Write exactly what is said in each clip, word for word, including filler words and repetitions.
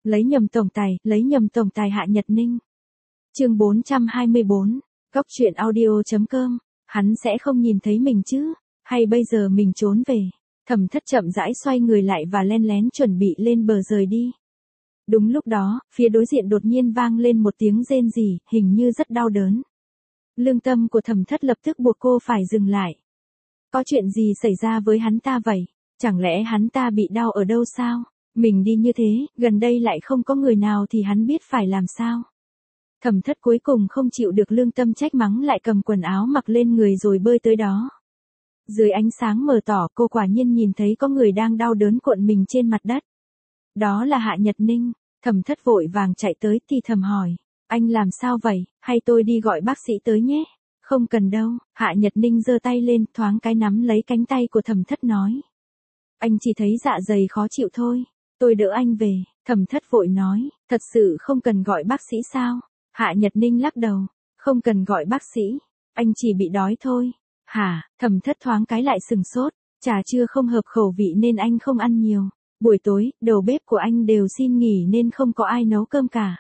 Lấy nhầm tổng tài, lấy nhầm tổng tài Hạ Nhật Ninh. Chương bốn trăm hai mươi bốn, Góc truyện audio chấm com, hắn sẽ không nhìn thấy mình chứ, hay bây giờ mình trốn về. Thẩm Thất chậm rãi xoay người lại và len lén chuẩn bị lên bờ rời đi. Đúng lúc đó, phía đối diện đột nhiên vang lên một tiếng rên rỉ, hình như rất đau đớn. Lương tâm của Thẩm Thất lập tức buộc cô phải dừng lại. Có chuyện gì xảy ra với hắn ta vậy? Chẳng lẽ hắn ta bị đau ở đâu sao? Mình đi như thế, gần đây lại không có người nào thì hắn biết phải làm sao? Thẩm Thất cuối cùng không chịu được lương tâm trách mắng lại cầm quần áo mặc lên người rồi bơi tới đó. Dưới ánh sáng mờ tỏ cô quả nhiên nhìn thấy có người đang đau đớn cuộn mình trên mặt đất. Đó là Hạ Nhật Ninh. Thẩm Thất vội vàng chạy tới thì thầm hỏi, anh làm sao vậy, hay tôi đi gọi bác sĩ tới nhé? Không cần đâu, Hạ Nhật Ninh giơ tay lên thoáng cái nắm lấy cánh tay của Thẩm Thất nói. Anh chỉ thấy dạ dày khó chịu thôi, tôi đỡ anh về. Thẩm Thất vội nói, thật sự không cần gọi bác sĩ sao? Hạ Nhật Ninh lắc đầu, không cần gọi bác sĩ, anh chỉ bị đói thôi. Hả? Thẩm Thất thoáng cái lại sừng sốt, trà trưa không hợp khẩu vị nên anh không ăn nhiều. Buổi tối, đầu bếp của anh đều xin nghỉ nên không có ai nấu cơm cả.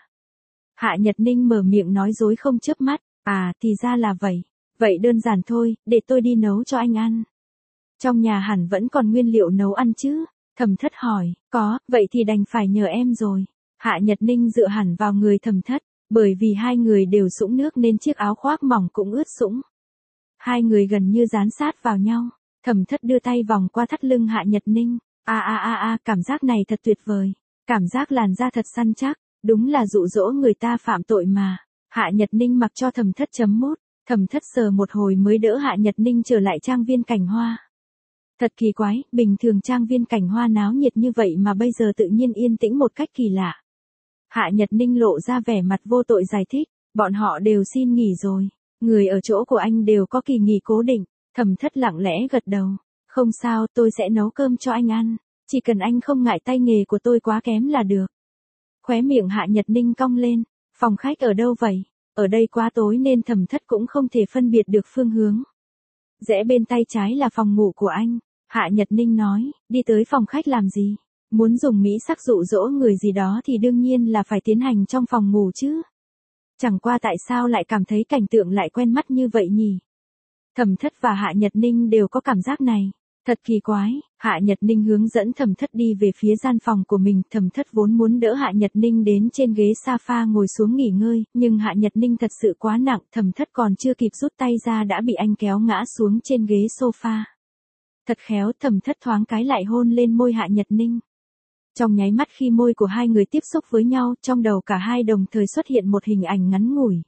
Hạ Nhật Ninh mở miệng nói dối không chớp mắt, à thì ra là vậy. Vậy đơn giản thôi, để tôi đi nấu cho anh ăn. Trong nhà hẳn vẫn còn nguyên liệu nấu ăn chứ? Thẩm Thất hỏi, có, vậy thì đành phải nhờ em rồi. Hạ Nhật Ninh dựa hẳn vào người Thẩm Thất, bởi vì hai người đều sũng nước nên chiếc áo khoác mỏng cũng ướt sũng. Hai người gần như dán sát vào nhau, Thẩm Thất đưa tay vòng qua thắt lưng Hạ Nhật Ninh. A a a a, cảm giác này thật tuyệt vời. Cảm giác làn da thật săn chắc, đúng là dụ dỗ người ta phạm tội mà. Hạ Nhật Ninh mặc cho Thẩm Thất chấm mốt, Thẩm Thất sờ một hồi mới đỡ Hạ Nhật Ninh trở lại trang viên Cảnh Hoa. Thật kỳ quái, bình thường trang viên Cảnh Hoa náo nhiệt như vậy mà bây giờ tự nhiên yên tĩnh một cách kỳ lạ. Hạ Nhật Ninh lộ ra vẻ mặt vô tội giải thích, bọn họ đều xin nghỉ rồi. Người ở chỗ của anh đều có kỳ nghỉ cố định. Thẩm Thất lặng lẽ gật đầu. Không sao, tôi sẽ nấu cơm cho anh ăn. Chỉ cần anh không ngại tay nghề của tôi quá kém là được. Khóe miệng Hạ Nhật Ninh cong lên. Phòng khách ở đâu vậy? Ở đây quá tối nên Thẩm Thất cũng không thể phân biệt được phương hướng. Rẽ bên tay trái là phòng ngủ của anh. Hạ Nhật Ninh nói, đi tới phòng khách làm gì? Muốn dùng mỹ sắc dụ dỗ người gì đó thì đương nhiên là phải tiến hành trong phòng ngủ chứ. Chẳng qua tại sao lại cảm thấy cảnh tượng lại quen mắt như vậy nhỉ? Thẩm Thất và Hạ Nhật Ninh đều có cảm giác này. Thật kỳ quái. Hạ Nhật Ninh hướng dẫn Thẩm Thất đi về phía gian phòng của mình. Thẩm Thất vốn muốn đỡ Hạ Nhật Ninh đến trên ghế sofa ngồi xuống nghỉ ngơi, nhưng Hạ Nhật Ninh thật sự quá nặng, Thẩm Thất còn chưa kịp rút tay ra đã bị anh kéo ngã xuống trên ghế sofa. Thật khéo, Thẩm Thất thoáng cái lại hôn lên môi Hạ Nhật Ninh. Trong nháy mắt khi môi của hai người tiếp xúc với nhau, trong đầu cả hai đồng thời xuất hiện một hình ảnh ngắn ngủi.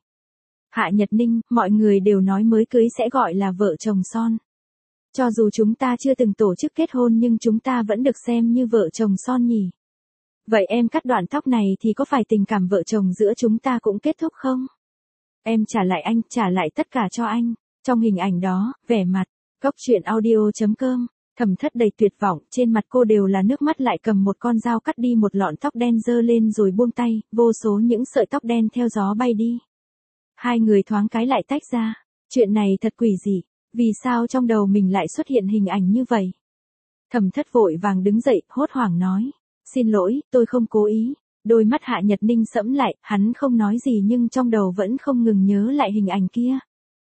Hạ Nhật Ninh, mọi người đều nói mới cưới sẽ gọi là vợ chồng son. Cho dù chúng ta chưa từng tổ chức kết hôn nhưng chúng ta vẫn được xem như vợ chồng son nhỉ. Vậy em cắt đoạn tóc này thì có phải tình cảm vợ chồng giữa chúng ta cũng kết thúc không? Em trả lại anh, trả lại tất cả cho anh. Trong hình ảnh đó, vẻ mặt, Góc truyện audio chấm com, Thẩm Thất đầy tuyệt vọng, trên mặt cô đều là nước mắt lại cầm một con dao cắt đi một lọn tóc đen dơ lên rồi buông tay, vô số những sợi tóc đen theo gió bay đi. Hai người thoáng cái lại tách ra. Chuyện này thật quỷ dị. Vì sao trong đầu mình lại xuất hiện hình ảnh như vậy? Thẩm Thất vội vàng đứng dậy, hốt hoảng nói. Xin lỗi, tôi không cố ý. Đôi mắt Hạ Nhật Ninh sẫm lại, hắn không nói gì nhưng trong đầu vẫn không ngừng nhớ lại hình ảnh kia.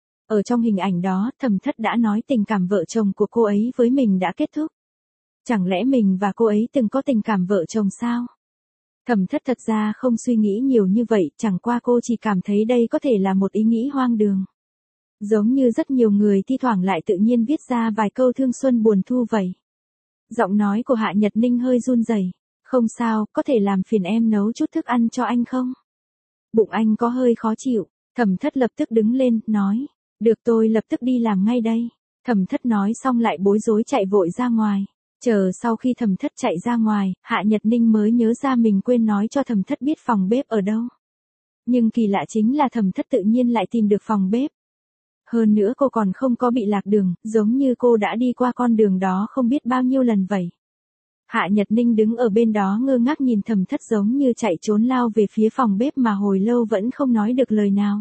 Ở trong hình ảnh đó, Thẩm Thất đã nói tình cảm vợ chồng của cô ấy với mình đã kết thúc. Chẳng lẽ mình và cô ấy từng có tình cảm vợ chồng sao? Thẩm Thất thật ra không suy nghĩ nhiều như vậy, chẳng qua cô chỉ cảm thấy đây có thể là một ý nghĩ hoang đường. Giống như rất nhiều người thi thoảng lại tự nhiên viết ra vài câu thương xuân buồn thu vậy. Giọng nói của Hạ Nhật Ninh hơi run rẩy. Không sao, có thể làm phiền em nấu chút thức ăn cho anh không? Bụng anh có hơi khó chịu. Thẩm Thất lập tức đứng lên, nói. Được, tôi lập tức đi làm ngay đây. Thẩm Thất nói xong lại bối rối chạy vội ra ngoài. Chờ sau khi Thẩm Thất chạy ra ngoài, Hạ Nhật Ninh mới nhớ ra mình quên nói cho Thẩm Thất biết phòng bếp ở đâu. Nhưng kỳ lạ chính là Thẩm Thất tự nhiên lại tìm được phòng bếp. Hơn nữa cô còn không có bị lạc đường, giống như cô đã đi qua con đường đó không biết bao nhiêu lần vậy. Hạ Nhật Ninh đứng ở bên đó ngơ ngác nhìn Thẩm Thất giống như chạy trốn lao về phía phòng bếp mà hồi lâu vẫn không nói được lời nào.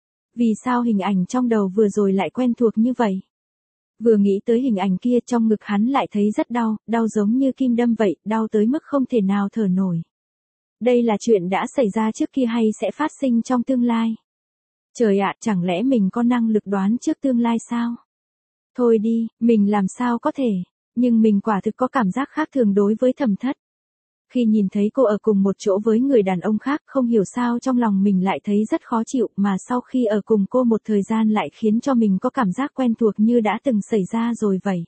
Vì sao hình ảnh trong đầu vừa rồi lại quen thuộc như vậy? Vừa nghĩ tới hình ảnh kia trong ngực hắn lại thấy rất đau, đau giống như kim đâm vậy, đau tới mức không thể nào thở nổi. Đây là chuyện đã xảy ra trước kia hay sẽ phát sinh trong tương lai? Trời ạ, chẳng lẽ mình có năng lực đoán trước tương lai sao? Thôi đi, mình làm sao có thể, nhưng mình quả thực có cảm giác khác thường đối với Thẩm Thất. Khi nhìn thấy cô ở cùng một chỗ với người đàn ông khác, không hiểu sao trong lòng mình lại thấy rất khó chịu, mà sau khi ở cùng cô một thời gian lại khiến cho mình có cảm giác quen thuộc như đã từng xảy ra rồi vậy.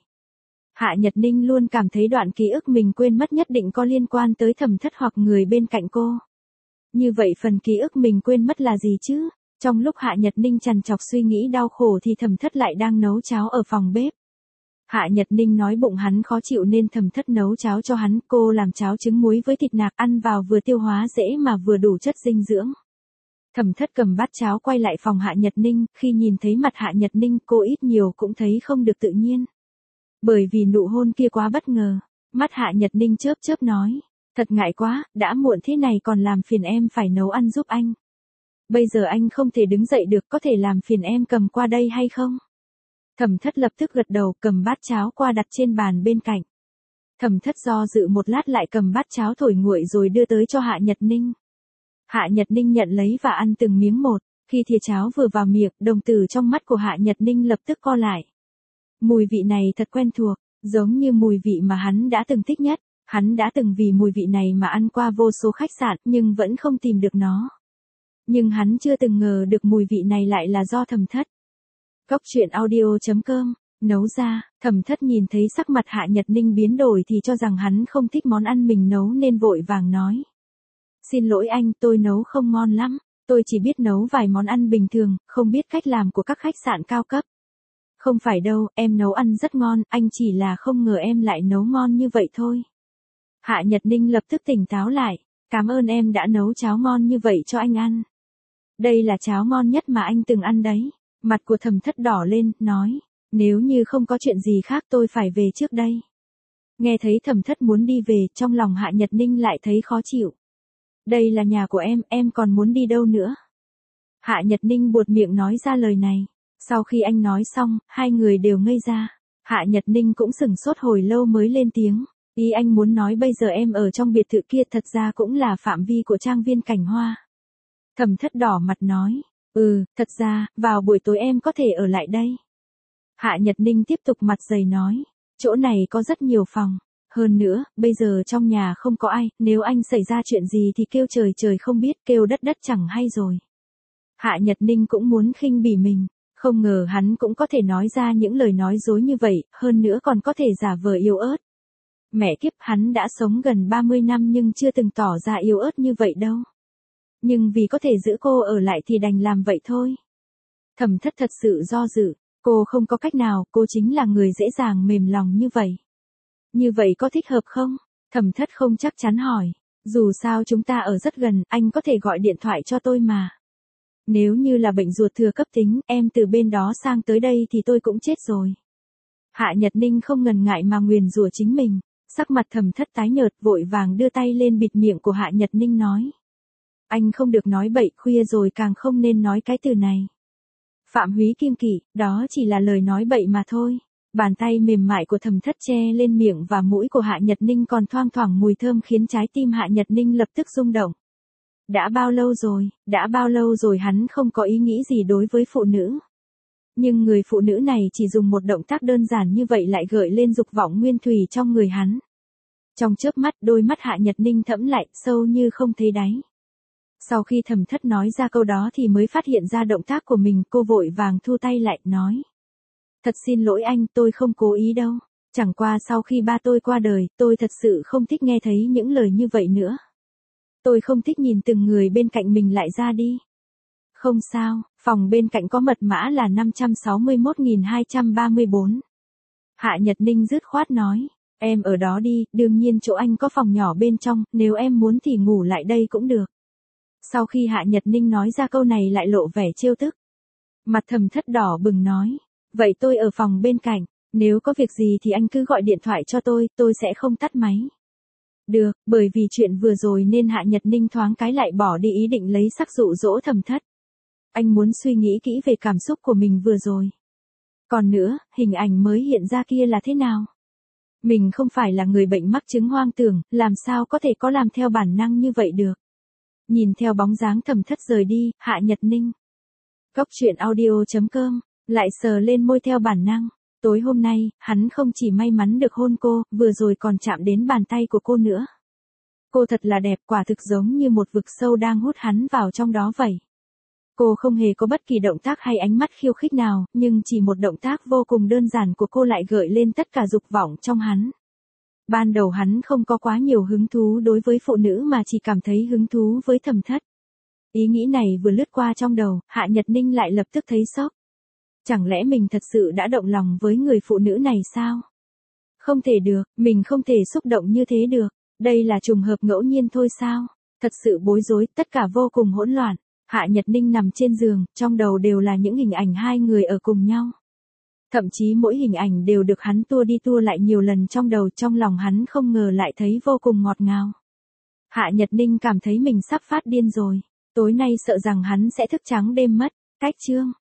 Hạ Nhật Ninh luôn cảm thấy đoạn ký ức mình quên mất nhất định có liên quan tới Thẩm Thất hoặc người bên cạnh cô. Như vậy phần ký ức mình quên mất là gì chứ? Trong lúc Hạ Nhật Ninh trằn trọc suy nghĩ đau khổ thì Thẩm Thất lại đang nấu cháo ở phòng bếp. Hạ Nhật Ninh nói bụng hắn khó chịu nên Thẩm Thất nấu cháo cho hắn, cô làm cháo trứng muối với thịt nạc ăn vào vừa tiêu hóa dễ mà vừa đủ chất dinh dưỡng. Thẩm Thất cầm bát cháo quay lại phòng Hạ Nhật Ninh, khi nhìn thấy mặt Hạ Nhật Ninh cô ít nhiều cũng thấy không được tự nhiên. Bởi vì nụ hôn kia quá bất ngờ, mắt Hạ Nhật Ninh chớp chớp nói, thật ngại quá, đã muộn thế này còn làm phiền em phải nấu ăn giúp anh. Bây giờ anh không thể đứng dậy được, có thể làm phiền em cầm qua đây hay không? Thẩm Thất lập tức gật đầu, cầm bát cháo qua đặt trên bàn bên cạnh. Thẩm Thất do dự một lát lại cầm bát cháo thổi nguội rồi đưa tới cho Hạ Nhật Ninh. Hạ Nhật Ninh nhận lấy và ăn từng miếng một, khi thìa cháo vừa vào miệng, đồng tử trong mắt của Hạ Nhật Ninh lập tức co lại. Mùi vị này thật quen thuộc, giống như mùi vị mà hắn đã từng thích nhất, hắn đã từng vì mùi vị này mà ăn qua vô số khách sạn nhưng vẫn không tìm được nó. Nhưng hắn chưa từng ngờ được mùi vị này lại là do Thẩm Thất. Cốc truyện audio chấm com, nấu ra, Thẩm Thất nhìn thấy sắc mặt Hạ Nhật Ninh biến đổi thì cho rằng hắn không thích món ăn mình nấu nên vội vàng nói. Xin lỗi anh, tôi nấu không ngon lắm, tôi chỉ biết nấu vài món ăn bình thường, không biết cách làm của các khách sạn cao cấp. Không phải đâu, em nấu ăn rất ngon, anh chỉ là không ngờ em lại nấu ngon như vậy thôi. Hạ Nhật Ninh lập tức tỉnh táo lại, cảm ơn em đã nấu cháo ngon như vậy cho anh ăn. Đây là cháo ngon nhất mà anh từng ăn đấy. Mặt của Thẩm Thất đỏ lên, nói, nếu như không có chuyện gì khác tôi phải về trước đây. Nghe thấy Thẩm Thất muốn đi về, trong lòng Hạ Nhật Ninh lại thấy khó chịu. Đây là nhà của em, em còn muốn đi đâu nữa? Hạ Nhật Ninh buột miệng nói ra lời này. Sau khi anh nói xong, hai người đều ngây ra. Hạ Nhật Ninh cũng sửng sốt hồi lâu mới lên tiếng. Ý anh muốn nói bây giờ em ở trong biệt thự kia thật ra cũng là phạm vi của trang viên Cảnh Hoa. Thẩm Thất đỏ mặt nói. Ừ, thật ra, vào buổi tối em có thể ở lại đây. Hạ Nhật Ninh tiếp tục mặt dày nói. Chỗ này có rất nhiều phòng. Hơn nữa, bây giờ trong nhà không có ai, nếu anh xảy ra chuyện gì thì kêu trời trời không biết, kêu đất đất chẳng hay rồi. Hạ Nhật Ninh cũng muốn khinh bỉ mình. Không ngờ hắn cũng có thể nói ra những lời nói dối như vậy, hơn nữa còn có thể giả vờ yếu ớt. Mẹ kiếp, hắn đã sống gần ba mươi năm nhưng chưa từng tỏ ra yếu ớt như vậy đâu. Nhưng vì có thể giữ cô ở lại thì đành làm vậy thôi. Thẩm Thất thật sự do dự, cô không có cách nào, cô chính là người dễ dàng mềm lòng như vậy. Như vậy có thích hợp không? Thẩm Thất không chắc chắn hỏi. Dù sao chúng ta ở rất gần, anh có thể gọi điện thoại cho tôi mà. Nếu như là bệnh ruột thừa cấp tính, em từ bên đó sang tới đây thì tôi cũng chết rồi. Hạ Nhật Ninh không ngần ngại mà nguyền rủa chính mình, sắc mặt Thẩm Thất tái nhợt vội vàng đưa tay lên bịt miệng của Hạ Nhật Ninh nói. Anh không được nói bậy, khuya rồi càng không nên nói cái từ này. Phạm húy kim kỷ, đó chỉ là lời nói bậy mà thôi. Bàn tay mềm mại của Thẩm Thất che lên miệng và mũi của Hạ Nhật Ninh còn thoang thoảng mùi thơm khiến trái tim Hạ Nhật Ninh lập tức rung động. Đã bao lâu rồi, đã bao lâu rồi hắn không có ý nghĩ gì đối với phụ nữ. Nhưng người phụ nữ này chỉ dùng một động tác đơn giản như vậy lại gợi lên dục vọng nguyên thủy trong người hắn. Trong chớp mắt, đôi mắt Hạ Nhật Ninh thẫm lại, sâu như không thấy đáy. Sau khi Thẩm Thất nói ra câu đó thì mới phát hiện ra động tác của mình, cô vội vàng thu tay lại, nói. Thật xin lỗi anh, tôi không cố ý đâu. Chẳng qua sau khi ba tôi qua đời, tôi thật sự không thích nghe thấy những lời như vậy nữa. Tôi không thích nhìn từng người bên cạnh mình lại ra đi. Không sao, phòng bên cạnh có mật mã là năm trăm sáu mươi mốt nghìn hai trăm ba mươi bốn. Hạ Nhật Ninh dứt khoát nói, em Em ở đó đi, đương nhiên chỗ anh có phòng nhỏ bên trong, nếu em muốn thì ngủ lại đây cũng được. Sau khi Hạ Nhật Ninh nói ra câu này lại lộ vẻ trêu tức. Mặt Thẩm Thất đỏ bừng nói, vậy tôi ở phòng bên cạnh, nếu có việc gì thì anh cứ gọi điện thoại cho tôi, tôi sẽ không tắt máy. Được, bởi vì chuyện vừa rồi nên Hạ Nhật Ninh thoáng cái lại bỏ đi ý định lấy sắc dụ dỗ Thẩm Thất. Anh muốn suy nghĩ kỹ về cảm xúc của mình vừa rồi. Còn nữa, hình ảnh mới hiện ra kia là thế nào? Mình không phải là người bệnh mắc chứng hoang tưởng, làm sao có thể có làm theo bản năng như vậy được. Nhìn theo bóng dáng Thẩm Thất rời đi, Hạ Nhật Ninh. Cốc truyện audio chấm com, lại sờ lên môi theo bản năng. Tối hôm nay, hắn không chỉ may mắn được hôn cô, vừa rồi còn chạm đến bàn tay của cô nữa. Cô thật là đẹp, quả thực giống như một vực sâu đang hút hắn vào trong đó vậy. Cô không hề có bất kỳ động tác hay ánh mắt khiêu khích nào, nhưng chỉ một động tác vô cùng đơn giản của cô lại gợi lên tất cả dục vọng trong hắn. Ban đầu hắn không có quá nhiều hứng thú đối với phụ nữ mà chỉ cảm thấy hứng thú với Thẩm Thất. Ý nghĩ này vừa lướt qua trong đầu, Hạ Nhật Ninh lại lập tức thấy sốc. Chẳng lẽ mình thật sự đã động lòng với người phụ nữ này sao? Không thể được, mình không thể xúc động như thế được. Đây là trùng hợp ngẫu nhiên thôi sao? Thật sự bối rối, tất cả vô cùng hỗn loạn. Hạ Nhật Ninh nằm trên giường, trong đầu đều là những hình ảnh hai người ở cùng nhau. Thậm chí mỗi hình ảnh đều được hắn tua đi tua lại nhiều lần trong đầu, trong lòng hắn không ngờ lại thấy vô cùng ngọt ngào. Hạ Nhật Ninh cảm thấy mình sắp phát điên rồi. Tối nay sợ rằng hắn sẽ thức trắng đêm mất. Cách chương